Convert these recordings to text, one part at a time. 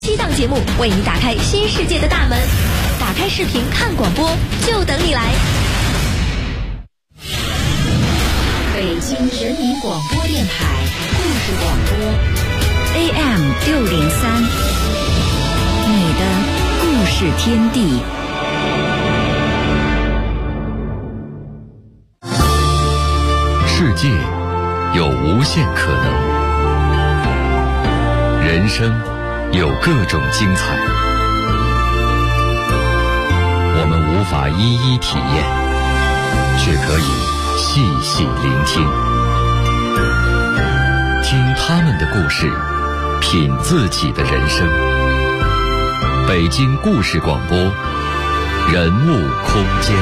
7档节目为你打开新世界的大门，打开视频看广播，就等你来。 北京人民广播电台故事广播 AM603，你的故事天地。 世界有无限可能，人生有各种精彩，我们无法一一体验，却可以细细聆听，听他们的故事，品自己的人生。北京故事广播，人物空间。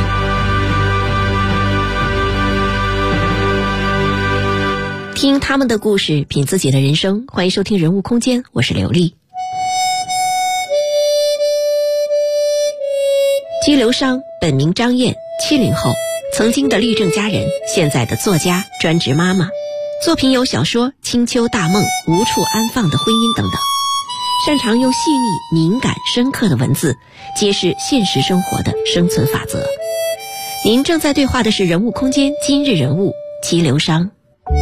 听他们的故事，品自己的人生。欢迎收听人物空间，我是刘丽。姬流觞本名张燕，70后，曾经的律政佳人，现在的作家、专职妈妈。作品有小说《清秋大梦》、无处安放的婚姻等等。擅长用细腻、敏感、深刻的文字揭示现实生活的生存法则。您正在对话的是人物空间今日人物姬流觞。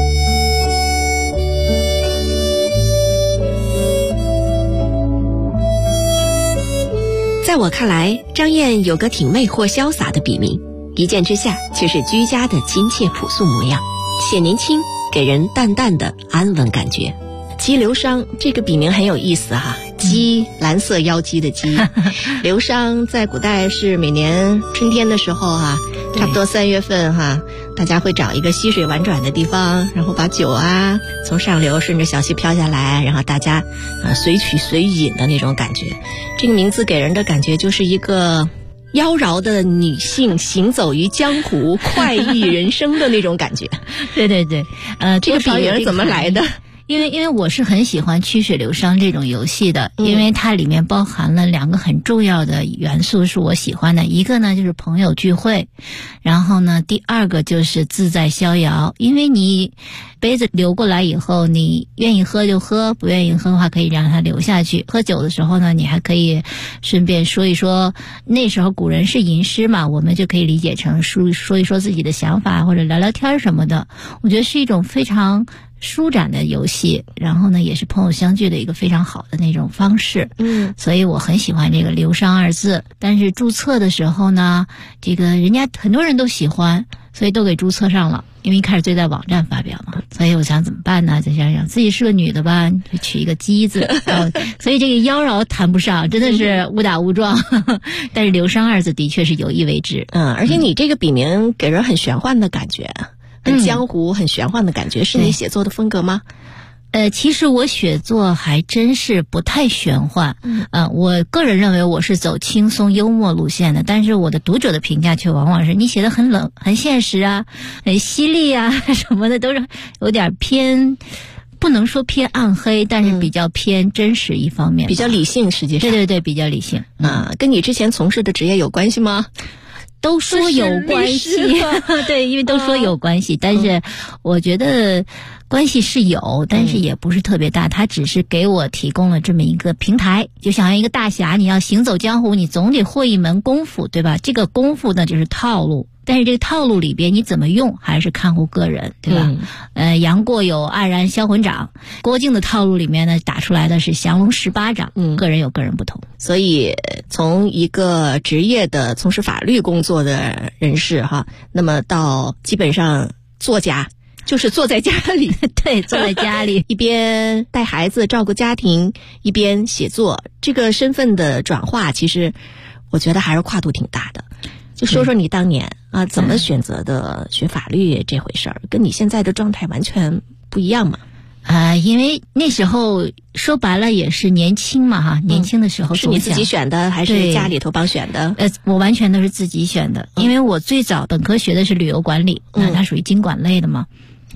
在我看来，张燕有个挺魅惑潇洒的笔名，一见之下却是居家的亲切朴素模样，显年轻，给人淡淡的安稳感觉。姬流觞这个笔名很有意思哈，姬蓝色妖姬的姬，流觞在古代是每年春天的时候哈，差不多3月份哈，大家会找一个溪水婉转的地方，然后把酒啊从上流顺着小溪飘下来，然后大家随取随饮的那种感觉。这个名字给人的感觉就是一个妖娆的女性行走于江湖快意人生的那种感觉。 对对对， 这个笔名怎么来的？ 因为我是很喜欢曲水流觞这种游戏的，因为它里面包含了2个很重要的元素是我喜欢的，一个呢就是朋友聚会，然后呢第2个就是自在逍遥。因为你杯子流过来以后，你愿意喝就喝，不愿意喝的话可以让它流下去。喝酒的时候呢，你还可以顺便说一说，那时候古人是吟诗嘛，我们就可以理解成说一说自己的想法，或者聊聊天什么的。我觉得是一种非常舒展的游戏，然后呢也是朋友相聚的一个非常好的那种方式。所以我很喜欢这个流觞2字。但是注册的时候呢，这个人家很多人都喜欢，所以都给注册上了，因为一开始就在网站发表嘛。所以我想怎么办呢，就想想自己是个女的吧，就取一个姬字。所以这个妖娆谈不上，真的是误打误撞。但是流觞2字的确是有意为之。 而且你这个笔名给人很玄幻的感觉，很江湖，很玄幻的感觉，是你写作的风格吗？ 其实我写作还真是不太玄幻。我个人认为我是走轻松幽默路线的，但是我的读者的评价却往往是你写的很冷、很现实啊、很犀利啊什么的，都是有点偏，不能说偏暗黑，但是比较偏真实一方面， 比较理性。实际上， 对对对，比较理性。 跟你之前从事的职业有关系吗？ 都说有关系，对，因为都说有关系，但是我觉得关系是有，但是也不是特别大，它只是给我提供了这么一个平台。就像一个大侠，你要行走江湖，你总得会一门功夫，对吧？这个功夫呢就是套路，但是这个套路里边你怎么用还是看乎个人，对吧？杨过有黯然销魂掌，郭靖的套路里面呢打出来的是降龙18掌，个人有个人不同。 所以从一个职业的从事法律工作的人士哈，那么到基本上作家，就是坐在家里对，坐在家里一边带孩子照顾家庭一边写作，这个身份的转化其实我觉得还是跨度挺大的。就说说你当年怎么选择的学法律这回事儿，跟你现在的状态完全不一样嘛？ 因为那时候说白了也是年轻嘛哈，年轻的时候是你自己选的还是家里头帮选的？ 我完全都是自己选的，因为我最早本科学的是旅游管理，那它属于经管类的嘛。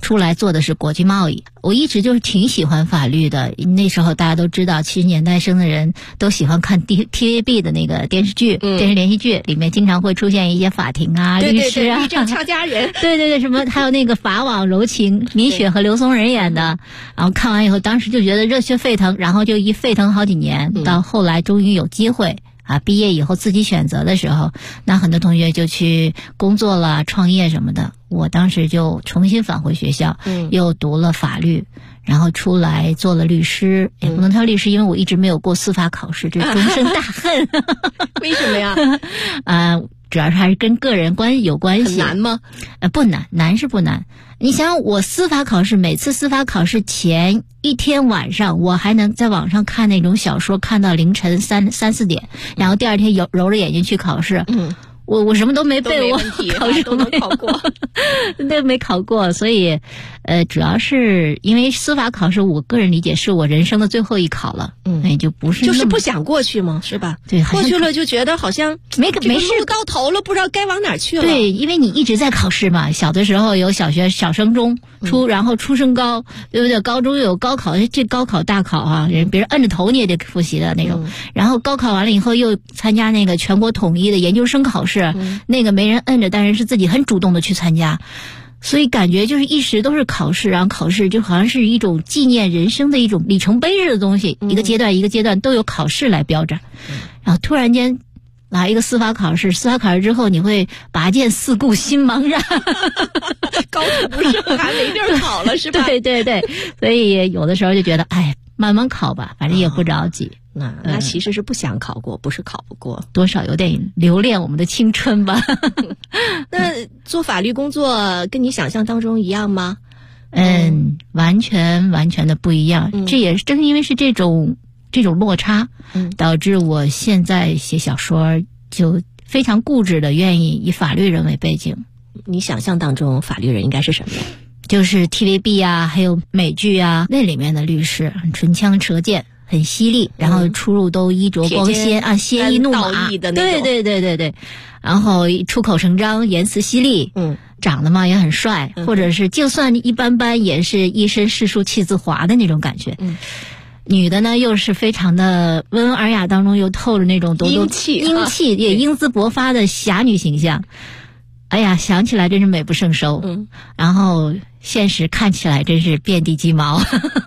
出来做的是国际贸易。我一直就是挺喜欢法律的，那时候大家都知道70年代生的人都喜欢看 TVB 的那个电视剧、电视连续剧，里面经常会出现一些法庭啊、律师啊、 律政俏佳人对，什么还有那个法网柔情，米雪和刘松仁演的，然后看完以后当时就觉得热血沸腾，然后就一沸腾好几年，到后来终于有机会毕业以后自己选择的时候，那很多同学就去工作了、创业什么的。我当时就重新返回学校，又读了法律，然后出来做了律师，也不能叫律师，因为我一直没有过司法考试，这终生大恨。 为什么呀？ 主要是还是跟个人有关系。 很难吗？ 不难，难是不难。你想我司法考试，每次司法考试前一天晚上，我还能在网上看那种小说，看到凌晨3、4点，然后第二天揉着眼睛去考试。我什么都没背，我考试都能考过， 都没考过，所以主要是因为司法考试，我个人理解是我人生的最后一考了，也就不是就是不想过去吗？是吧？ 对， 过去了就觉得好像没事， 路到头了，不知道该往哪儿去了。 对，因为你一直在考试嘛，小的时候有小学、小升中、然后初升高，对不对？高中又有高考，这高考大考啊，别人摁着头你也得复习的那种。然后高考完了以后，又参加那个全国统一的研究生考试。那个没人摁着，但是自己很主动的去参加，所以感觉就是一时都是考试，然后考试就好像是一种纪念人生的一种里程碑式的东西，一个阶段一个阶段都有考试来标着，然后突然间来一个司法考试，司法考试之后你会拔剑四顾心茫然， 高处不胜寒，没地儿考了是吧？ 对，所以有的时候就觉得慢慢考吧，反正也不着急。 那其实是不想考过，不是考不过， 多少有点留恋我们的青春吧。 那做法律工作跟你想象当中一样吗？ 完全的不一样。这也是正因为是这种落差，导致我现在写小说就非常固执的愿意以法律人为背景。 你想象当中法律人应该是什么呀？ 就是 TVB 啊，还有美剧啊，那里面的律师唇枪舌剑，很犀利，然后出入都衣着光鲜啊，鲜衣怒马的那种。 对，然后出口成章，言辞犀利，长得嘛也很帅，或者是就算一般般，也是一身是书气自华的那种感觉。女的呢又是非常的温文尔雅，当中又透着那种英气也英姿勃发的侠女形象。哎呀，想起来真是美不胜收。然后现实看起来真是遍地鸡毛。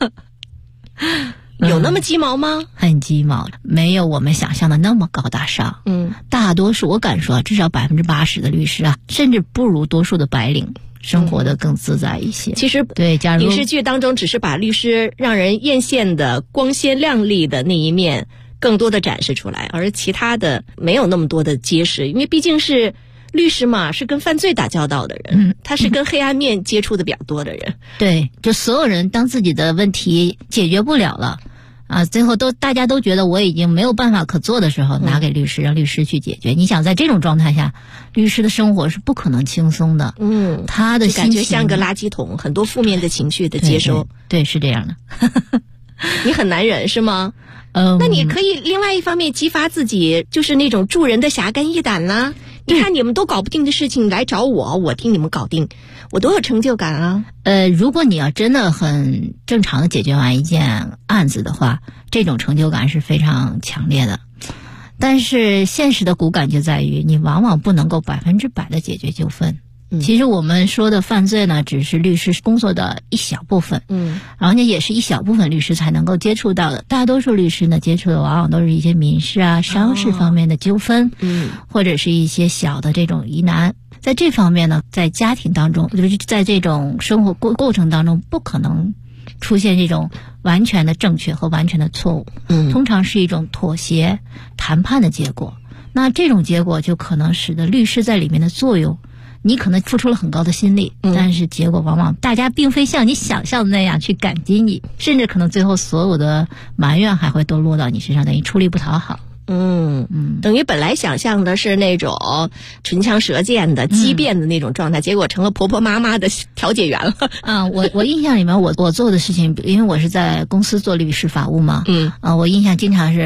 有那么鸡毛吗？ 很鸡毛，没有我们想象的那么高大上。大多数我敢说，至少80%的律师啊，甚至不如多数的白领生活的更自在一些。 其实对，假如影视剧当中只是把律师让人艳羡的光鲜亮丽的那一面更多的展示出来，而其他的没有那么多的揭示，因为毕竟是律师嘛，是跟犯罪打交道的人，他是跟黑暗面接触的比较多的人。 对，就所有人当自己的问题解决不了了最后大家都觉得我已经没有办法可做的时候，拿给律师，让律师去解决。你想在这种状态下，律师的生活是不可能轻松的。他的心情感觉像个垃圾桶，很多负面的情绪的接收。 对，是这样的。 你很难忍是吗？那你可以另外一方面激发自己，就是那种助人的侠肝义胆啦。你看你们都搞不定的事情来找我，我替你们搞定，我多有成就感啊！ 如果你要真的很正常的解决完一件案子的话，这种成就感是非常强烈的。但是现实的骨感就在于，你往往不能够100%的解决纠纷。其实我们说的犯罪呢，只是律师工作的一小部分，然后呢也是一小部分律师才能够接触到的。大多数律师呢接触的往往都是一些民事啊、商事方面的纠纷，或者是一些小的这种疑难。在这方面呢，在家庭当中，就是在这种生活过程当中，不可能出现这种完全的正确和完全的错误，通常是一种妥协、谈判的结果。那这种结果就可能使得律师在里面的作用，你可能付出了很高的心力，但是结果往往大家并非像你想象的那样去感激你，甚至可能最后所有的埋怨还会都落到你身上，等于出力不讨好。 等于本来想象的是那种唇枪舌剑的激辩的那种状态，结果成了婆婆妈妈的调解员了。 我印象里面我做的事情，因为我是在公司做律师法务嘛，我印象经常是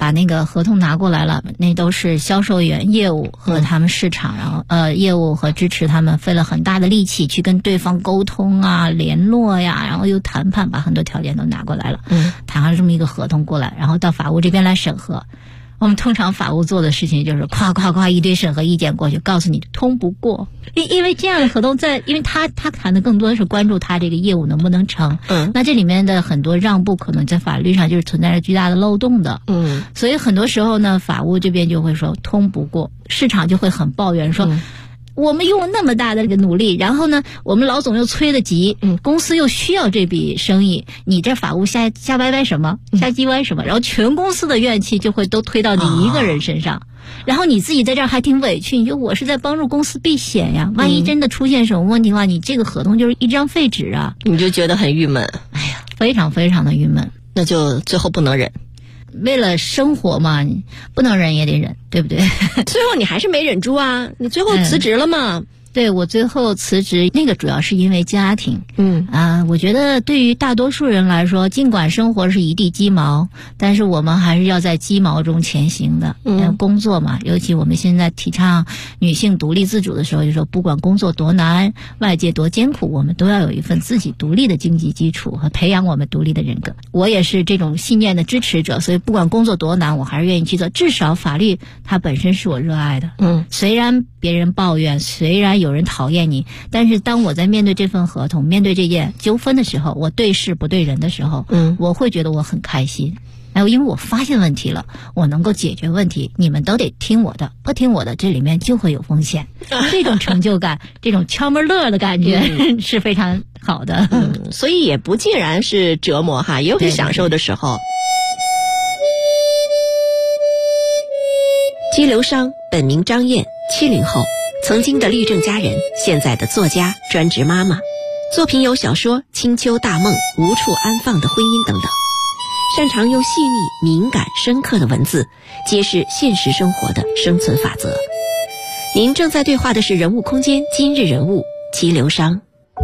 把那个合同拿过来了，那都是销售员业务和他们市场，然后业务和支持他们费了很大的力气去跟对方沟通啊、联络呀，然后又谈判，把很多条件都拿过来了，谈了这么一个合同过来，然后到法务这边来审核。我们通常法务做的事情就是夸一堆审核意见过去，告诉你通不过，因为这样的合同因为他谈的更多的是关注他这个业务能不能成，那这里面的很多让步可能在法律上就是存在着巨大的漏洞的，所以很多时候呢，法务这边就会说通不过，市场就会很抱怨说。我们用了那么大的这个努力，然后呢，我们老总又催得急，公司又需要这笔生意，你这法务瞎歪什么，瞎鸡歪什么，然后全公司的怨气就会都推到你一个人身上，然后你自己在这儿还挺委屈，你说我是在帮助公司避险呀，万一真的出现什么问题的话，你这个合同就是一张废纸啊， 你就觉得很郁闷。 哎呀，非常非常的郁闷， 那就最后不能忍。 为了生活嘛，你不能忍也得忍，对不对？ 最后你还是没忍住啊，你最后辞职了嘛。 对，我最后辞职，那个主要是因为家庭。我觉得对于大多数人来说，尽管生活是一地鸡毛，但是我们还是要在鸡毛中前行的。工作嘛，尤其我们现在提倡女性独立自主的时候，就说不管工作多难，外界多艰苦，我们都要有一份自己独立的经济基础和培养我们独立的人格。我也是这种信念的支持者，所以不管工作多难，我还是愿意去做。至少法律它本身是我热爱的。虽然别人抱怨，虽然有人讨厌你，但是当我在面对这份合同，面对这件纠纷的时候，我对事不对人的时候，我会觉得我很开心。因为我发现问题了，我能够解决问题，你们都得听我的，不听我的，这里面就会有风险。这种成就感，这种敲门乐的感觉是非常好的。 所以也不尽然是折磨哈，也有很享受的时候。姬流觞本名张燕，70后，曾经的律政佳人，现在的作家、专职妈妈，作品有小说《清秋大梦》《无处安放的婚姻》等等，擅长用细腻、敏感、深刻的文字揭示现实生活的生存法则。您正在对话的是人物空间今日人物姬流觞。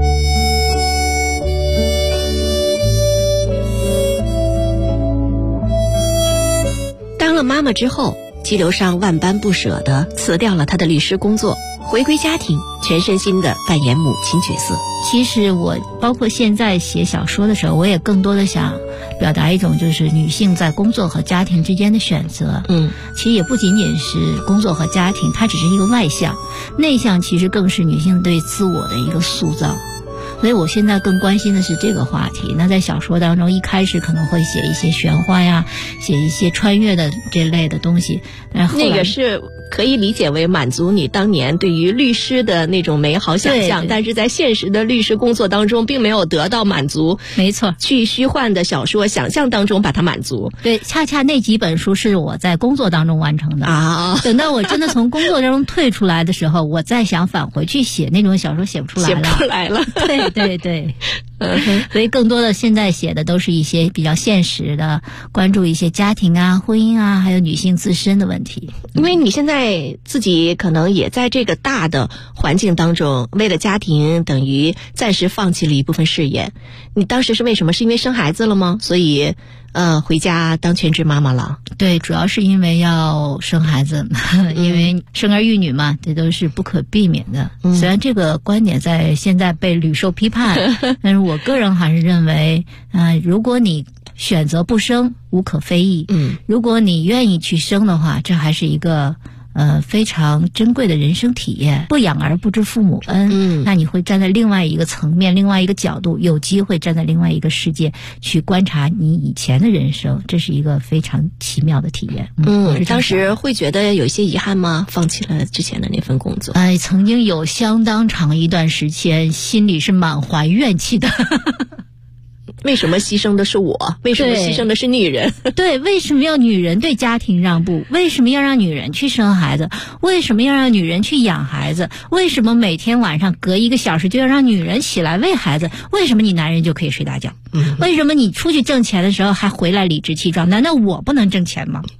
当了妈妈之后，姬流觞万般不舍地辞掉了她的律师工作，回归家庭，全身心地扮演母亲角色。 其实我包括现在写小说的时候，我也更多的想表达一种就是女性在工作和家庭之间的选择。其实也不仅仅是工作和家庭，它只是一个外向，内向其实更是女性对自我的一个塑造。所以我现在更关心的是这个话题。那在小说当中，一开始可能会写一些玄幻呀，写一些穿越的这类的东西，然后那个是可以理解为满足你当年对于律师的那种美好想象，但是在现实的律师工作当中并没有得到满足。 没错， 去虚幻的小说想象当中把它满足。 对，恰恰那几本书是我在工作当中完成的啊。等到我真的从工作当中退出来的时候，我再想返回去写那种小说，写不出来了。 写不出来了。 对。所以更多的现在写的都是一些比较现实的，关注一些家庭啊、婚姻啊，还有女性自身的问题。 因为你现在自己可能也在这个大的环境当中，为了家庭等于暂时放弃了一部分事业。你当时是为什么？是因为生孩子了吗？所以回家当全职妈妈了？ 对，主要是因为要生孩子，因为生儿育女嘛，这都是不可避免的。虽然这个观点在现在被屡受批判，但是我个人还是认为，如果你选择不生，无可非议。如果你愿意去生的话，这还是一个非常珍贵的人生体验。不养儿不知父母恩，那你会站在另外一个层面、另外一个角度，有机会站在另外一个世界去观察你以前的人生，这是一个非常奇妙的体验。 当时会觉得有一些遗憾吗？放弃了之前的那份工作？ 曾经有相当长一段时间，心里是满怀怨气的。 为什么牺牲的是我？为什么牺牲的是女人？ 对，为什么要女人对家庭让步？为什么要让女人去生孩子？为什么要让女人去养孩子？为什么每天晚上隔1个小时就要让女人起来喂孩子？为什么你男人就可以睡大觉？为什么你出去挣钱的时候还回来理直气壮？难道我不能挣钱吗？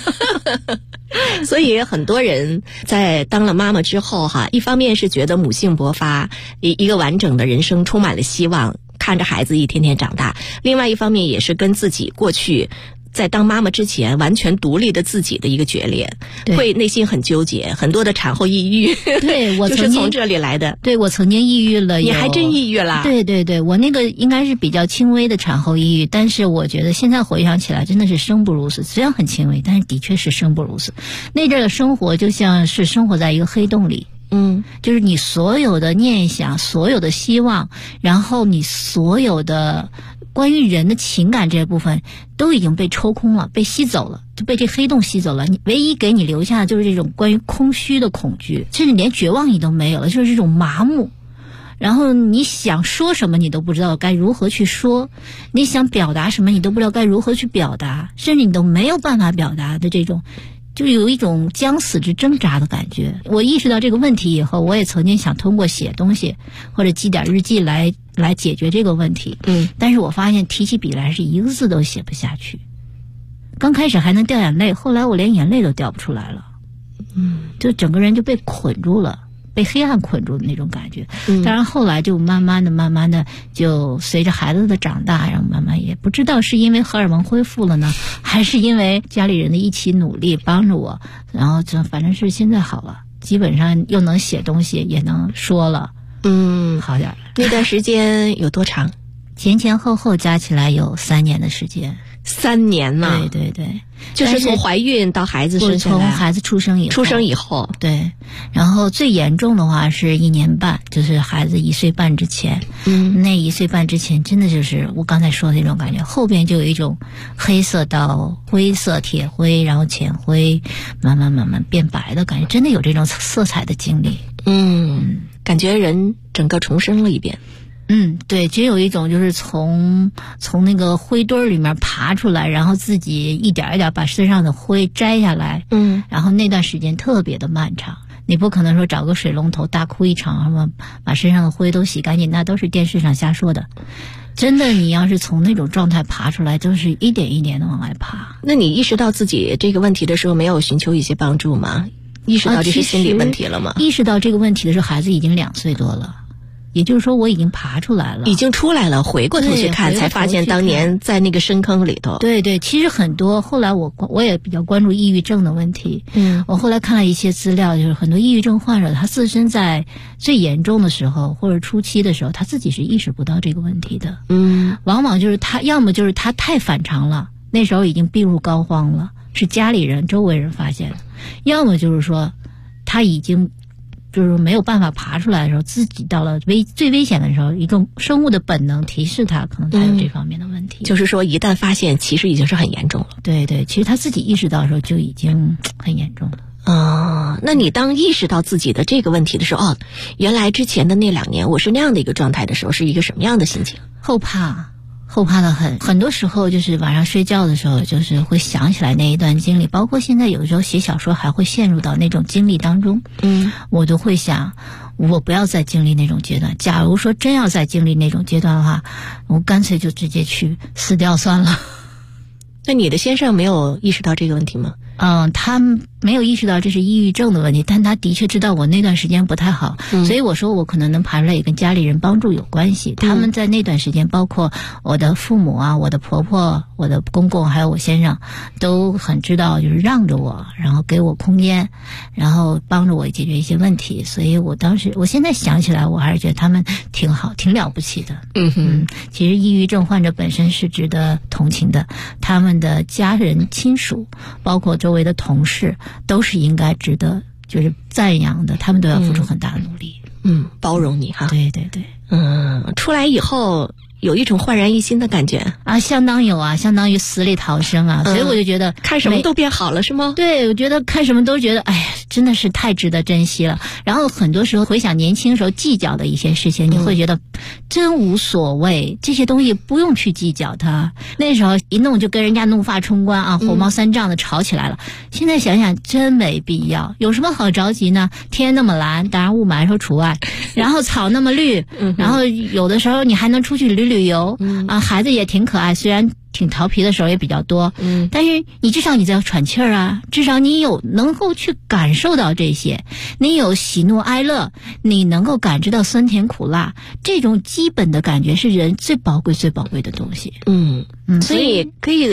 所以很多人在当了妈妈之后哈，一方面是觉得母性勃发，一个完整的人生充满了希望，看着孩子一天天长大；另外一方面也是跟自己过去在当妈妈之前完全独立的自己的一个决裂，会内心很纠结，很多的产后抑郁。 对，我就是从这里来的。 对，我曾经抑郁了。 你还真抑郁了？ 对对对，我那个应该是比较轻微的产后抑郁，但是我觉得现在回想起来真的是生不如死，虽然很轻微，但是的确是生不如死。那阵的生活就像是生活在一个黑洞里。就是你所有的念想，所有的希望，然后你所有的关于人的情感这部分都已经被抽空了，被吸走了，就被这黑洞吸走了。你唯一给你留下的就是这种关于空虚的恐惧，甚至连绝望你都没有了，就是这种麻木。然后你想说什么你都不知道该如何去说，你想表达什么你都不知道该如何去表达，甚至你都没有办法表达的这种，就有一种将死之挣扎的感觉。我意识到这个问题以后，我也曾经想通过写东西或者记点日记来解决这个问题。但是我发现提起笔来是一个字都写不下去。刚开始还能掉眼泪，后来我连眼泪都掉不出来了。就整个人就被捆住了，被黑暗捆住的那种感觉。当然后来就慢慢的就随着孩子的长大，然后慢慢也不知道是因为荷尔蒙恢复了呢，还是因为家里人的一起努力帮着我，然后就反正是现在好了，基本上又能写东西也能说了。好点了。 那段时间有多长？ 前后加起来有3年的时间。 3年呢？ 对对对， 就是从怀孕到孩子生下来， 从孩子出生以后，对。然后最严重的话是1年半，就是孩子1岁半之前。那1岁半之前真的就是我刚才说的那种感觉，后边就有一种黑色到灰色、铁灰，然后浅灰，慢慢变白的感觉，真的有这种色彩的经历。 感觉人整个重生了一遍。 对，真有一种就是从那个灰堆里面爬出来，然后自己一点一点把身上的灰摘下来。然后那段时间特别的漫长，你不可能说找个水龙头大哭一场，什么把身上的灰都洗干净，那都是电视上瞎说的。真的，你要是从那种状态爬出来，就是一点一点的往外爬。 那你意识到自己这个问题的时候，没有寻求一些帮助吗？意识到这是心理问题了吗？ 意识到这个问题的时候，孩子已经2岁多了。也就是说我已经爬出来了， 已经出来了，回过头去看才发现当年在那个深坑里头。 对对，其实很多后来我也比较关注抑郁症的问题。我后来看了一些资料，就是很多抑郁症患者他自身在最严重的时候或者初期的时候，他自己是意识不到这个问题的。往往就是他要么就是他太反常了，那时候已经病入膏肓了，是家里人周围人发现的，要么就是说他已经就是没有办法爬出来的时候，自己到了最危险的时候，一种生物的本能提示他可能他有这方面的问题。 就是说一旦发现其实已经是很严重了。 对对，其实他自己意识到的时候就已经很严重了。 那你当意识到自己的这个问题的时候，原来之前的那2年我是那样的一个状态的时候，是一个什么样的心情？ 后怕的很多时候就是晚上睡觉的时候，就是会想起来那一段经历，包括现在有时候写小说还会陷入到那种经历当中。我都会想我不要再经历那种阶段，假如说真要再经历那种阶段的话，我干脆就直接去死掉算了。 那你的先生没有意识到这个问题吗？ 他没有意识到这是抑郁症的问题，但他的确知道我那段时间不太好，所以我说我可能能爬出来也跟家里人帮助有关系。他们在那段时间，包括我的父母啊、我的婆婆、我的公公还有我先生，都很知道就是让着我，然后给我空间，然后帮助我解决一些问题。所以我现在想起来，我还是觉得他们挺好，挺了不起的。其实抑郁症患者本身是值得同情的，他们的家人亲属包括周围的同事都是应该值得就是赞扬的，他们都要付出很大的努力。 包容你哈。 对对对。 出来以后有一种焕然一新的感觉啊，相当有啊，相当于死里逃生啊。所以我就觉得看什么都变好了是吗？ 对，我觉得看什么都觉得哎呀真的是太值得珍惜了。然后很多时候回想年轻时候计较的一些事情，你会觉得真无所谓，这些东西不用去计较它。那时候一弄就跟人家怒发冲冠啊，火冒三丈的吵起来了。现在想想真没必要，有什么好着急呢？天那么蓝，当然雾霾说除外，然后草那么绿，然后有的时候你还能出去旅游啊，孩子也挺可爱，虽然挺调皮的时候也比较多，但是你至少你在喘气儿啊，至少你有能够去感受到这些，你有喜怒哀乐，你能够感知到酸甜苦辣，这种基本的感觉是人最宝贵的东西。 所以可以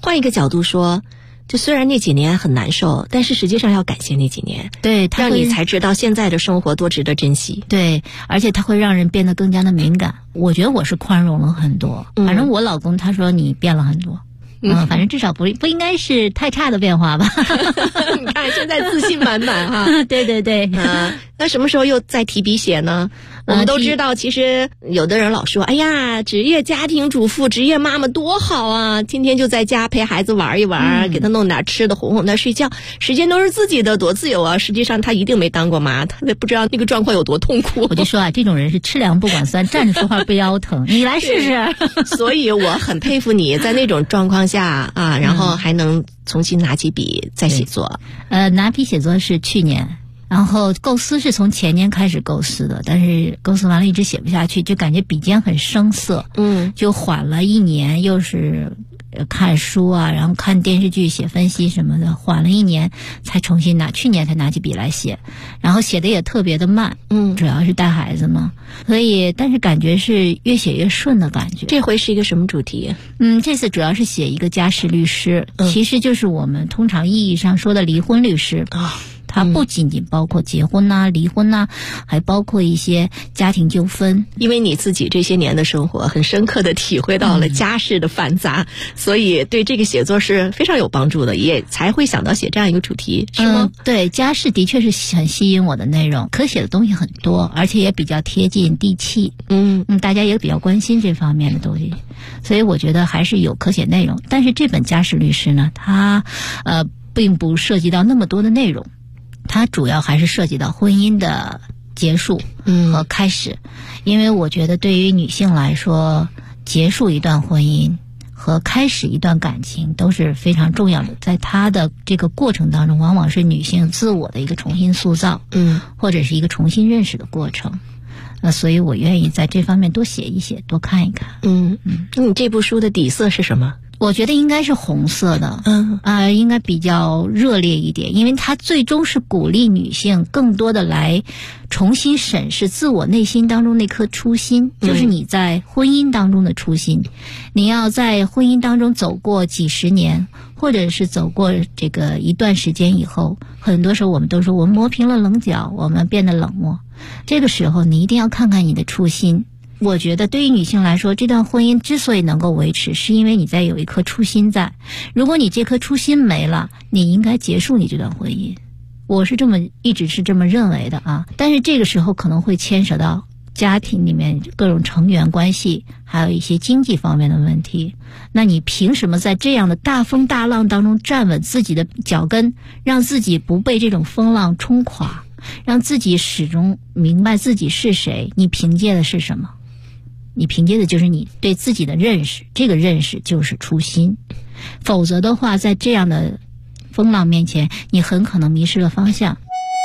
换一个角度说，就虽然那几年很难受，但是实际上要感谢那几年， 对， 让你才知道现在的生活多值得珍惜。 对，而且它会让人变得更加的敏感。我觉得我是宽容了很多，反正我老公他说你变了很多。反正至少不应该是太差的变化吧。 你看现在自信满满哈。 对对对。 那什么时候又再提笔写呢？我们都知道，其实有的人老说，哎呀，职业家庭主妇、职业妈妈多好啊，天天就在家陪孩子玩一玩，给他弄点吃的，哄哄他睡觉，时间都是自己的，多自由啊。实际上他一定没当过妈，他也不知道那个状况有多痛苦。 我就说啊，这种人是吃凉不管酸，站着说话不腰疼。你来试试。 所以我很佩服你在那种状况下啊，然后还能重新拿起笔再写作。 拿笔写作是去年。然后构思是从前年开始构思的，但是构思完了一直写不下去，就感觉笔尖很生涩，就缓了1年，又是看书啊，然后看电视剧写分析什么的，缓了1年才重新去年才拿起笔来写，然后写的也特别的慢，主要是带孩子嘛，所以但是感觉是越写越顺的感觉。 这回是一个什么主题？ 这次主要是写一个家事律师，其实就是我们通常意义上说的离婚律师它不仅仅包括结婚呐、离婚呐，还包括一些家庭纠纷。因为你自己这些年的生活很深刻的体会到了家事的繁杂，所以对这个写作是非常有帮助的，也才会想到写这样一个主题，是吗？对，家事的确是很吸引我的内容，可写的东西很多，而且也比较贴近地气。大家也比较关心这方面的东西，所以我觉得还是有可写内容。但是这本家事律师呢，它并不涉及到那么多的内容。它主要还是涉及到婚姻的结束和开始，因为我觉得对于女性来说，结束一段婚姻和开始一段感情都是非常重要的，在她的这个过程当中，往往是女性自我的一个重新塑造，或者是一个重新认识的过程。所以我愿意在这方面多写一写，多看一看。那你这部书的底色是什么？我觉得应该是红色的，应该比较热烈一点，因为它最终是鼓励女性更多的来重新审视自我内心当中那颗初心，就是你在婚姻当中的初心。你要在婚姻当中走过几十年，或者是走过这个一段时间以后，很多时候我们都说我们磨平了棱角，我们变得冷漠。这个时候你一定要看看你的初心。我觉得对于女性来说，这段婚姻之所以能够维持，是因为你在有一颗初心在。如果你这颗初心没了，你应该结束你这段婚姻。我是一直是这么认为的啊。但是这个时候可能会牵扯到家庭里面各种成员关系，还有一些经济方面的问题。那你凭什么在这样的大风大浪当中站稳自己的脚跟，让自己不被这种风浪冲垮，让自己始终明白自己是谁？你凭借的是什么？你凭借的就是你对自己的认识，这个认识就是初心。否则的话，在这样的风浪面前，你很可能迷失了方向。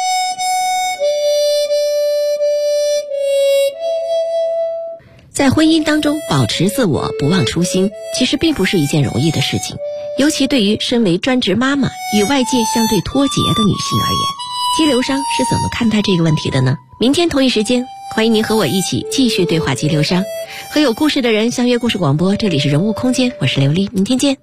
在婚姻当中保持自我，不忘初心，其实并不是一件容易的事情，尤其对于身为专职妈妈与外界相对脱节的女性而言。激流商是怎么看待这个问题的呢？明天同一时间，欢迎您和我一起继续对话激流商，和有故事的人相约故事广播。这里是人物空间，我是刘丽，明天见。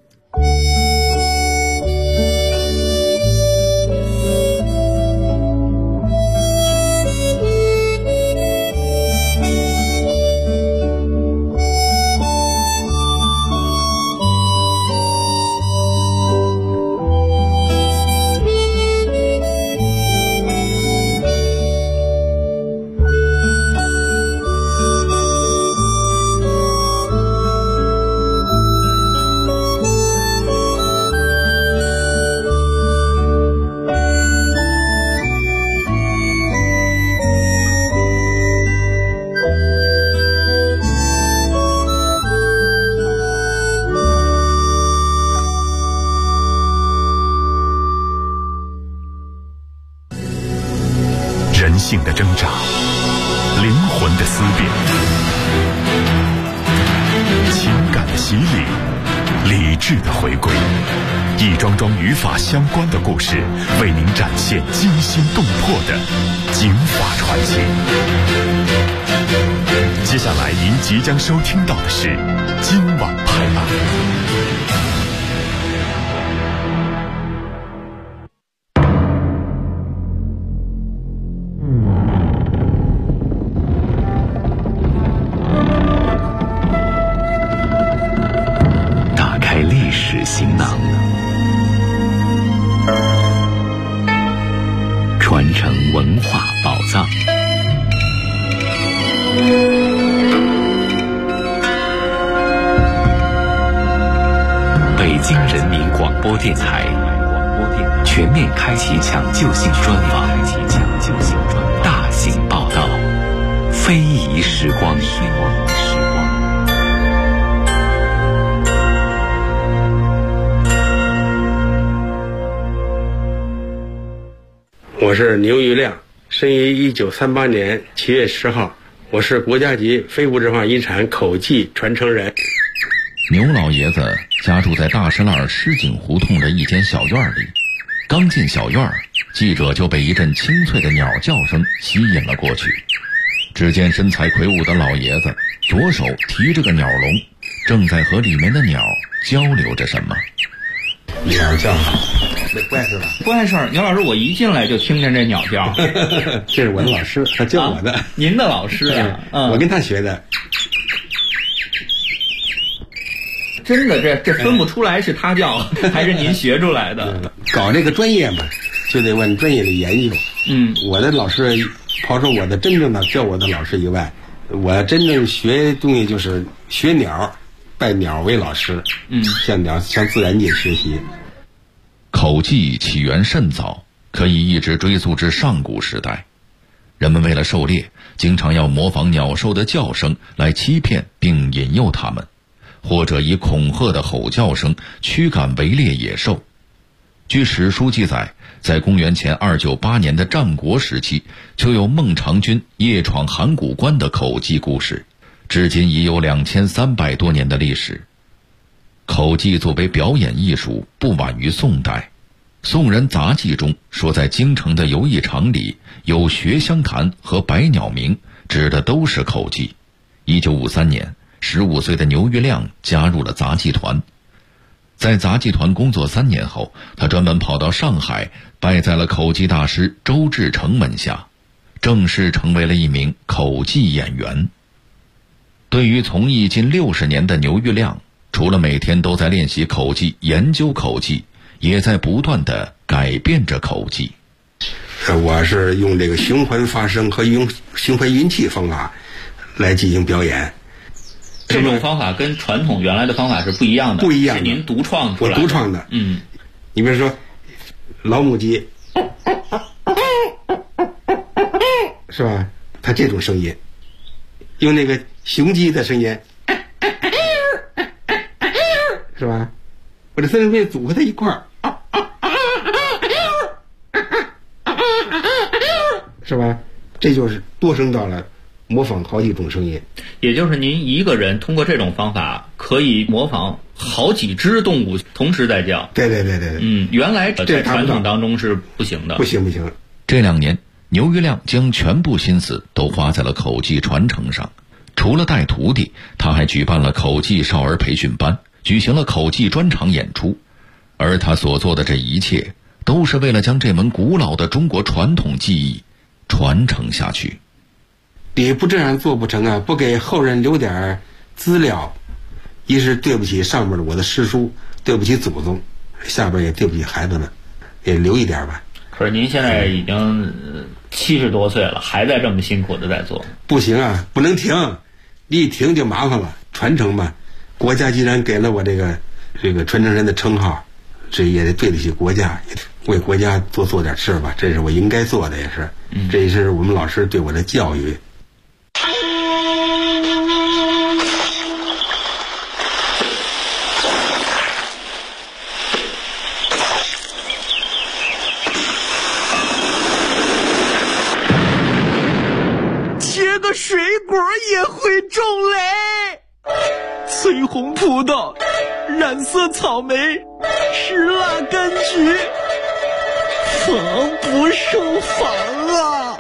人性的挣扎，灵魂的思辨，情感的洗礼，理智的回归，一桩桩与法相关的故事，为您展现惊心动魄的警法传奇。接下来您即将收听到的是今晚拍案。 文化宝藏。北京人民广播电台全面开启抢救性专访，大型报道，非遗时光。 我是牛玉亮，生于1938年7月10号，我是国家级非物质文化遗产口技传承人。 牛老爷子家住在大石栏狮井胡同的一间小院里，刚进小院，记者就被一阵清脆的鸟叫声吸引了过去。只见身材魁梧的老爷子左手提着个鸟笼，正在和里面的鸟交流着什么。 鸟叫，那不碍事吧？ 不碍事。牛老师，我一进来就听见这鸟叫。 这是我的老师，他教我的。 您的老师啊？ 我跟他学的。 真的，这分不出来是他教还是您学出来的。 搞这个专业嘛，就得问专业的研究。我的老师，刨出我的真正的教我的老师以外，我真正学东西就是学鸟，拜鸟为老师。向自然界学习。 口技起源甚早，可以一直追溯至上古时代。人们为了狩猎，经常要模仿鸟兽的叫声来欺骗并引诱它们，或者以恐吓的吼叫声驱赶围猎野兽。据史书记载，在公元前298年的战国时期，就有孟尝君夜闯函谷关的口技故事，至今已有2300多年的历史。口技作为表演艺术，不晚于宋代。宋人杂记中说，在京城的游艺场里有学香坛和百鸟鸣，指的都是口技。1953年，15岁的牛玉亮加入了杂技团。在杂技团工作3年后，他专门跑到上海，拜在了口技大师周志成门下，正式成为了一名口技演员。对于从艺近60年的牛玉亮，除了每天都在练习口技、研究口技，也在不断地改变着口技。 我是用这个循环发声和用循环运气方法来进行表演。 这种方法跟传统原来的方法是不一样的。不一样的，是您独创出来的。 我独创的。你比如说老母鸡，是吧？它这种声音，用那个雄鸡的声音，是吧？我这三声片组合在一块儿，是吧？这就是多声道了，模仿好几种声音。 也就是您一个人通过这种方法可以模仿好几只动物同时在叫。 对。 原来在传统当中是不行的。不行。 这2年，牛玉亮将全部心思都花在了口技传承上。除了带徒弟，他还举办了口技少儿培训班，举行了口技专场演出。而他所做的这一切，都是为了将这门古老的中国传统技艺传承下去。 你不这样做不成啊！不给后人留点资料，一是对不起上面的我的师叔，对不起祖宗，下边也对不起孩子们，也留一点吧。 可是您现在已经70多岁了，还在这么辛苦的在做。不行啊，不能停，你一停就麻烦了。传承吧，国家既然给了我这个传承人的称号，这也得对得起国家，为国家多做点事吧，这是我应该做的，也是。这也是我们老师对我的教育。 切个水果也会种雷，翠红葡萄，染色草莓，石蜡柑橘，防不胜防啊！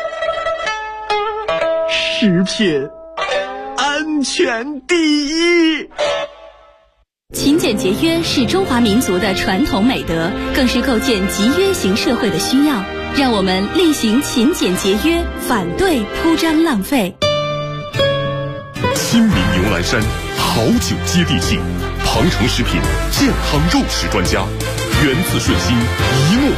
食品安全第一。 勤俭节约是中华民族的传统美德，更是构建集约型社会的需要。让我们力行勤俭节约，反对铺张浪费。 亲民牛栏山，好酒接地气，庞城食品健康肉食专家，源自顺心，一目